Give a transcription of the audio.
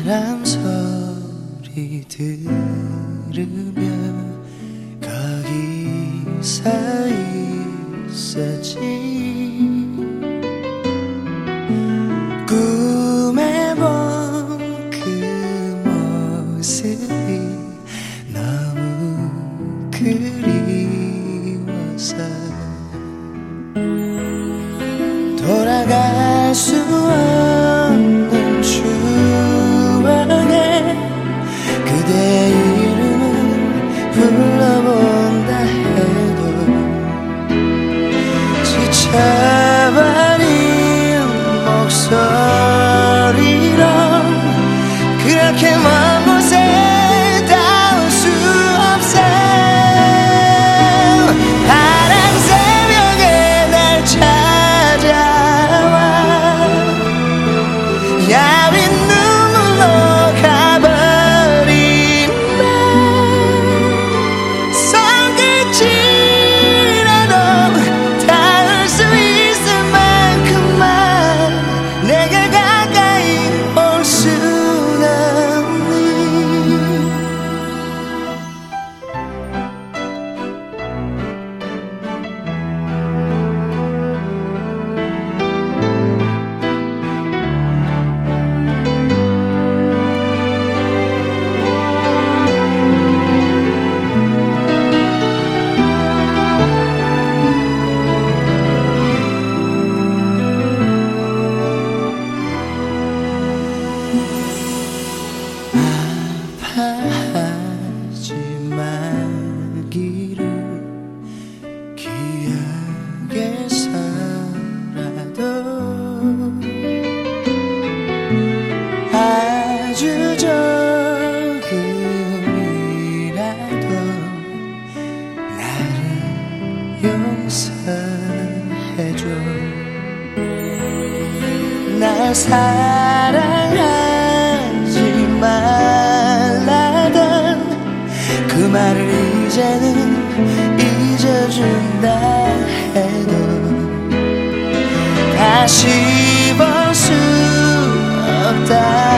바람 소리 들으며 거기서 있었지. 꿈에 본 그 모습이 너무 그리워서 돌아갈 수 없는 추억에 그대 이름을 불러본다 해도 지쳐버린 목소리로 그렇게 먼 곳에 닿을 수 없어. 파란 새벽에 날 찾아와 야윈 눈물로 가버린 날 손끝이라도 닿을 수 있을 만큼만 내가 가까이 올 수는 없니. 아파하지 말기를 기억에서라도 아주 조금이라도 나를 용서해줘. 날 사랑하지 말라던 그 말을 이제는 잊어준다 해도 다시 볼 수 없다.